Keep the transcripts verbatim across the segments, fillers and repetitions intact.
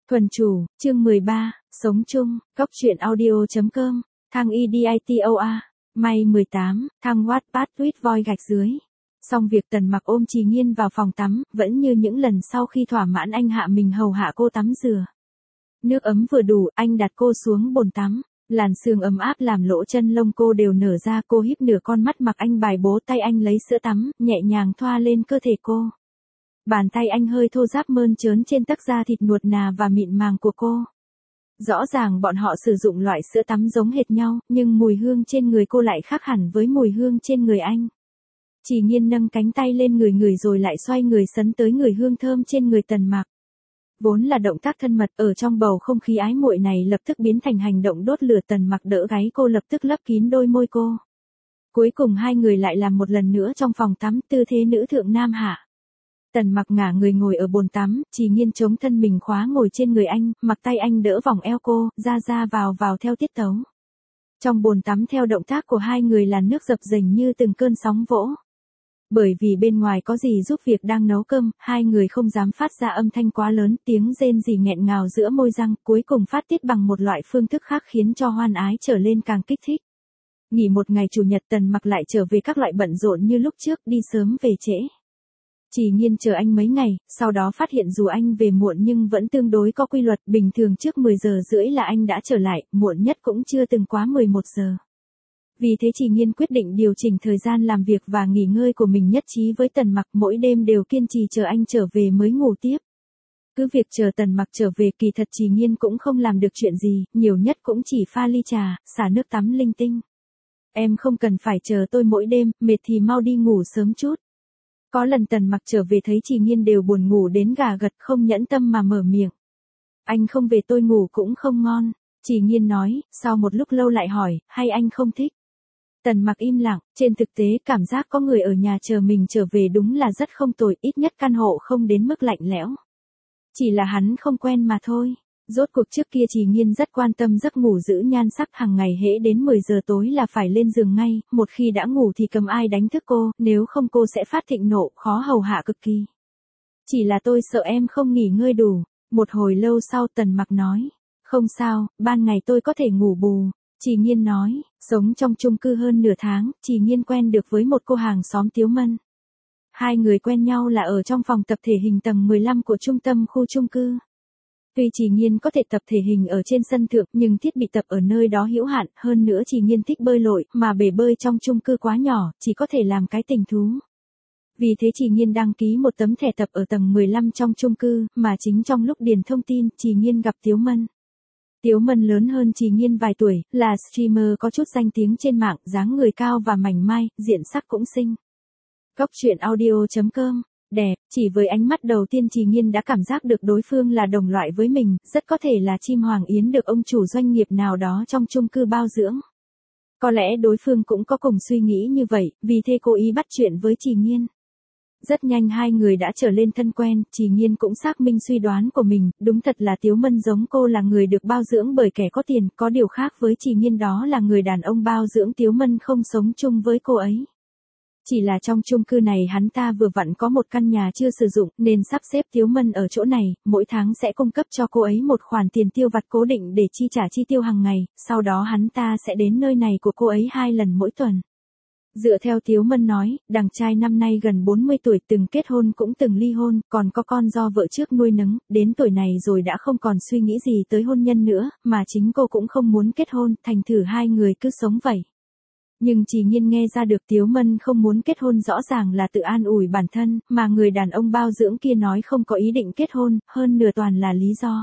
Thuần chủ, chương mười ba, sống chung, góc truyện audio.com, thang EDITOA, May mười tám, thang Wattpad tweet voi gạch dưới. Xong việc Tần Mặc ôm Trì Nghiên vào phòng tắm, vẫn như những lần sau khi thỏa mãn anh hạ mình hầu hạ cô tắm rửa. Nước ấm vừa đủ, anh đặt cô xuống bồn tắm. Làn sương ấm áp làm lỗ chân lông cô đều nở ra, cô híp nửa con mắt mặc anh bài bố, tay anh lấy sữa tắm, nhẹ nhàng thoa lên cơ thể cô. Bàn tay anh hơi thô ráp mơn trớn trên tấc da thịt nuột nà và mịn màng của cô. Rõ ràng bọn họ sử dụng loại sữa tắm giống hệt nhau, nhưng mùi hương trên người cô lại khác hẳn với mùi hương trên người anh. Trì Nghiên nâng cánh tay lên người người rồi lại xoay người sấn tới người hương thơm trên người Tần Mặc. Vốn là động tác thân mật, ở trong bầu không khí ái muội này lập tức biến thành hành động đốt lửa. Tần Mặc đỡ gáy cô, lập tức lấp kín đôi môi cô. Cuối cùng hai người lại làm một lần nữa trong phòng tắm, tư thế nữ thượng nam hạ. Tần Mặc ngả người ngồi ở bồn tắm, Trì Nghiên chống thân mình khóa ngồi trên người anh, mặc tay anh đỡ vòng eo cô, ra ra vào vào theo tiết tấu. Trong bồn tắm theo động tác của hai người là nước dập dềnh như từng cơn sóng vỗ. Bởi vì bên ngoài có dì giúp việc đang nấu cơm, hai người không dám phát ra âm thanh quá lớn, tiếng rên rỉ nghẹn ngào giữa môi răng, cuối cùng phát tiết bằng một loại phương thức khác khiến cho hoan ái trở lên càng kích thích. Nghỉ một ngày chủ nhật, Tần Mặc lại trở về các loại bận rộn như lúc trước, đi sớm về trễ. Trì Nghiên chờ anh mấy ngày, sau đó phát hiện dù anh về muộn nhưng vẫn tương đối có quy luật, bình thường trước mười giờ rưỡi là anh đã trở lại, muộn nhất cũng chưa từng quá mười một giờ. Vì thế Trì Nghiên quyết định điều chỉnh thời gian làm việc và nghỉ ngơi của mình, nhất trí với Tần Mặc, mỗi đêm đều kiên trì chờ anh trở về mới ngủ tiếp. Cứ việc chờ Tần Mặc trở về, kỳ thật Trì Nghiên cũng không làm được chuyện gì, nhiều nhất cũng chỉ pha ly trà, xả nước tắm linh tinh. Em không cần phải chờ tôi mỗi đêm, mệt thì mau đi ngủ sớm chút. Có lần Tần Mặc trở về thấy Trì Nghiên đều buồn ngủ đến gà gật, không nhẫn tâm mà mở miệng. Anh không về tôi ngủ cũng không ngon. Trì Nghiên nói, sau một lúc lâu lại hỏi, hay anh không thích? Tần Mặc im lặng, trên thực tế cảm giác có người ở nhà chờ mình trở về đúng là rất không tồi, ít nhất căn hộ không đến mức lạnh lẽo. Chỉ là hắn không quen mà thôi. Rốt cuộc trước kia Trì Nghiên rất quan tâm giấc ngủ giữ nhan sắc, hàng ngày hễ đến mười giờ tối là phải lên giường ngay, một khi đã ngủ thì cầm ai đánh thức cô, nếu không cô sẽ phát thịnh nộ, khó hầu hạ cực kỳ. Chỉ là tôi sợ em không nghỉ ngơi đủ. Một hồi lâu sau Tần Mặc nói, không sao, ban ngày tôi có thể ngủ bù. Trì Nghiên nói, sống trong chung cư hơn nửa tháng, Trì Nghiên quen được với một cô hàng xóm Tiếu Mân. Hai người quen nhau là ở trong phòng tập thể hình tầng mười lăm của trung tâm khu chung cư. Tuy Trì Nghiên có thể tập thể hình ở trên sân thượng, nhưng thiết bị tập ở nơi đó hữu hạn, hơn nữa Trì Nghiên thích bơi lội, mà bể bơi trong chung cư quá nhỏ, chỉ có thể làm cái tình thú. Vì thế Trì Nghiên đăng ký một tấm thẻ tập ở tầng mười lăm trong chung cư, mà chính trong lúc điền thông tin, Trì Nghiên gặp Tiếu Mân. Tiếu Mân lớn hơn Trì Nghiên vài tuổi, là streamer có chút danh tiếng trên mạng, dáng người cao và mảnh mai, diện sắc cũng xinh. Góc truyện audio.com, đẹp, chỉ với ánh mắt đầu tiên Trì Nghiên đã cảm giác được đối phương là đồng loại với mình, rất có thể là chim hoàng yến được ông chủ doanh nghiệp nào đó trong chung cư bao dưỡng. Có lẽ đối phương cũng có cùng suy nghĩ như vậy, vì thế cố ý bắt chuyện với Trì Nghiên. Rất nhanh hai người đã trở lên thân quen, Trì Nghiên cũng xác minh suy đoán của mình, đúng thật là Tiếu Mân giống cô là người được bao dưỡng bởi kẻ có tiền, có điều khác với Trì Nghiên đó là người đàn ông bao dưỡng Tiếu Mân không sống chung với cô ấy. Chỉ là trong chung cư này hắn ta vừa vặn có một căn nhà chưa sử dụng, nên sắp xếp Tiếu Mân ở chỗ này, mỗi tháng sẽ cung cấp cho cô ấy một khoản tiền tiêu vặt cố định để chi trả chi tiêu hàng ngày, sau đó hắn ta sẽ đến nơi này của cô ấy hai lần mỗi tuần. Dựa theo Tiếu Mân nói, đằng trai năm nay gần bốn mươi tuổi, từng kết hôn cũng từng ly hôn, còn có con do vợ trước nuôi nấng, đến tuổi này rồi đã không còn suy nghĩ gì tới hôn nhân nữa, mà chính cô cũng không muốn kết hôn, thành thử hai người cứ sống vậy. Nhưng Trì Nghiên nghe ra được Tiếu Mân không muốn kết hôn rõ ràng là tự an ủi bản thân, mà người đàn ông bao dưỡng kia nói không có ý định kết hôn, hơn nửa toàn là lý do.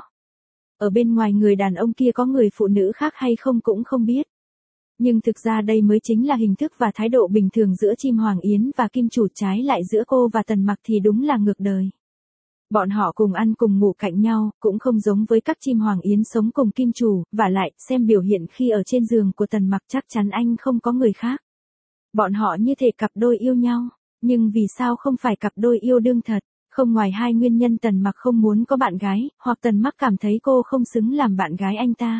Ở bên ngoài người đàn ông kia có người phụ nữ khác hay không cũng không biết. Nhưng thực ra đây mới chính là hình thức và thái độ bình thường giữa chim hoàng yến và kim chủ, trái lại giữa cô và Tần Mặc thì đúng là ngược đời. Bọn họ cùng ăn cùng ngủ cạnh nhau, cũng không giống với các chim hoàng yến sống cùng kim chủ, vả lại, xem biểu hiện khi ở trên giường của Tần Mặc chắc chắn anh không có người khác. Bọn họ như thể cặp đôi yêu nhau, nhưng vì sao không phải cặp đôi yêu đương thật? Không ngoài hai nguyên nhân Tần Mặc không muốn có bạn gái, hoặc Tần Mặc cảm thấy cô không xứng làm bạn gái anh ta.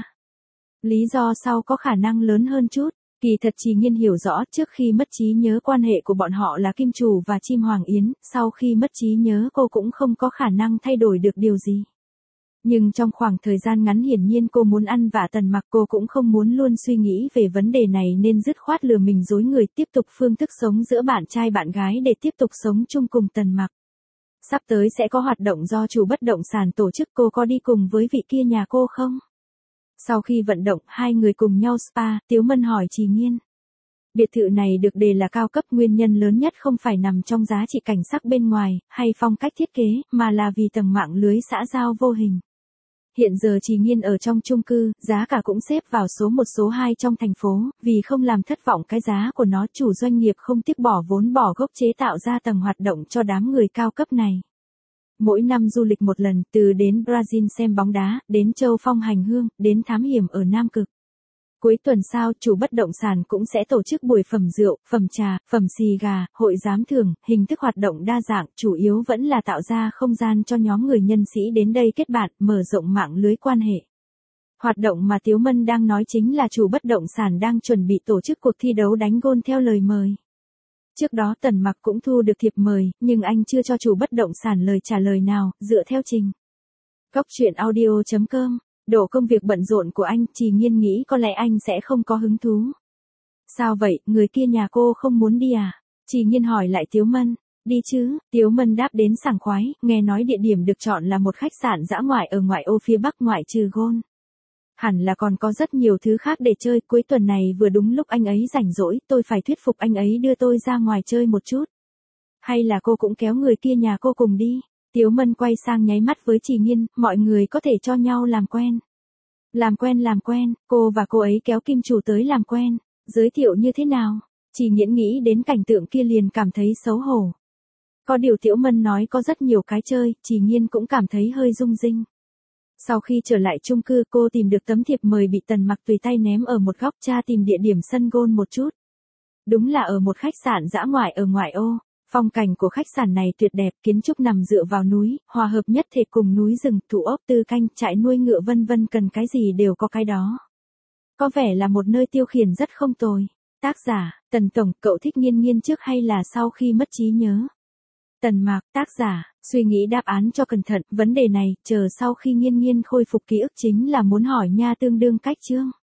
Lý do sau có khả năng lớn hơn chút. Kỳ thật Trì Nghiên hiểu rõ, trước khi mất trí nhớ quan hệ của bọn họ là kim chủ và chim hoàng yến, sau khi mất trí nhớ cô cũng không có khả năng thay đổi được điều gì. Nhưng trong khoảng thời gian ngắn hiển nhiên cô muốn ăn vạ Tần Mặc, cô cũng không muốn luôn suy nghĩ về vấn đề này nên dứt khoát lừa mình dối người tiếp tục phương thức sống giữa bạn trai bạn gái để tiếp tục sống chung cùng Tần Mặc. Sắp tới sẽ có hoạt động do chủ bất động sản tổ chức, cô có đi cùng với vị kia nhà cô không? Sau khi vận động, hai người cùng nhau spa, Tiếu Mân hỏi Trì Nghiên. Biệt thự này được đề là cao cấp, nguyên nhân lớn nhất không phải nằm trong giá trị cảnh sắc bên ngoài, hay phong cách thiết kế, mà là vì tầng mạng lưới xã giao vô hình. Hiện giờ Trì Nghiên ở trong chung cư, giá cả cũng xếp vào số một số hai trong thành phố, vì không làm thất vọng cái giá của nó, chủ doanh nghiệp không tiếc bỏ vốn bỏ gốc chế tạo ra tầng hoạt động cho đám người cao cấp này. Mỗi năm du lịch một lần, từ đến Brazil xem bóng đá, đến châu Phong hành hương, đến thám hiểm ở Nam Cực. Cuối tuần sau, chủ bất động sản cũng sẽ tổ chức buổi phẩm rượu, phẩm trà, phẩm xì gà, hội giám thưởng, hình thức hoạt động đa dạng, chủ yếu vẫn là tạo ra không gian cho nhóm người nhân sĩ đến đây kết bạn, mở rộng mạng lưới quan hệ. Hoạt động mà Tiếu Mân đang nói chính là chủ bất động sản đang chuẩn bị tổ chức cuộc thi đấu đánh gôn theo lời mời. Trước đó Tần Mặc cũng thu được thiệp mời, nhưng anh chưa cho chủ bất động sản lời trả lời nào, dựa theo trình. Cóc truyện audio chấm com. Độ công việc bận rộn của anh, Trì Nghiên nghĩ có lẽ anh sẽ không có hứng thú. Sao vậy, người kia nhà cô không muốn đi à? Trì Nghiên hỏi lại Tiếu Mân. Đi chứ, Tiếu Mân đáp đến sảng khoái, nghe nói địa điểm được chọn là một khách sạn dã ngoại ở ngoại ô phía bắc ngoại trừ gôn. Hẳn là còn có rất nhiều thứ khác để chơi, cuối tuần này vừa đúng lúc anh ấy rảnh rỗi, tôi phải thuyết phục anh ấy đưa tôi ra ngoài chơi một chút. Hay là cô cũng kéo người kia nhà cô cùng đi? Tiếu Mân quay sang nháy mắt với Trì Nghiên, mọi người có thể cho nhau làm quen. Làm quen làm quen, cô và cô ấy kéo kim chủ tới làm quen, giới thiệu như thế nào? Trì Nghiên nghĩ đến cảnh tượng kia liền cảm thấy xấu hổ. Có điều Tiếu Mân nói có rất nhiều cái chơi, Trì Nghiên cũng cảm thấy hơi rung rinh. Sau khi trở lại chung cư, cô tìm được tấm thiệp mời bị Tần Mặc tùy tay ném ở một góc, tra tìm địa điểm sân gôn một chút. Đúng là ở một khách sạn dã ngoại ở ngoại ô. Phong cảnh của khách sạn này tuyệt đẹp, kiến trúc nằm dựa vào núi, hòa hợp nhất thể cùng núi rừng, thủ ốc tư canh, trại nuôi ngựa vân vân, cần cái gì đều có cái đó. Có vẻ là một nơi tiêu khiển rất không tồi. Tác giả, Tần Tổng, cậu thích Nghiên Nghiên trước hay là sau khi mất trí nhớ? Tần Mạc, tác giả, suy nghĩ đáp án cho cẩn thận, vấn đề này, chờ sau khi Nghiên Nghiên khôi phục ký ức chính là muốn hỏi nha, tương đương cách chương.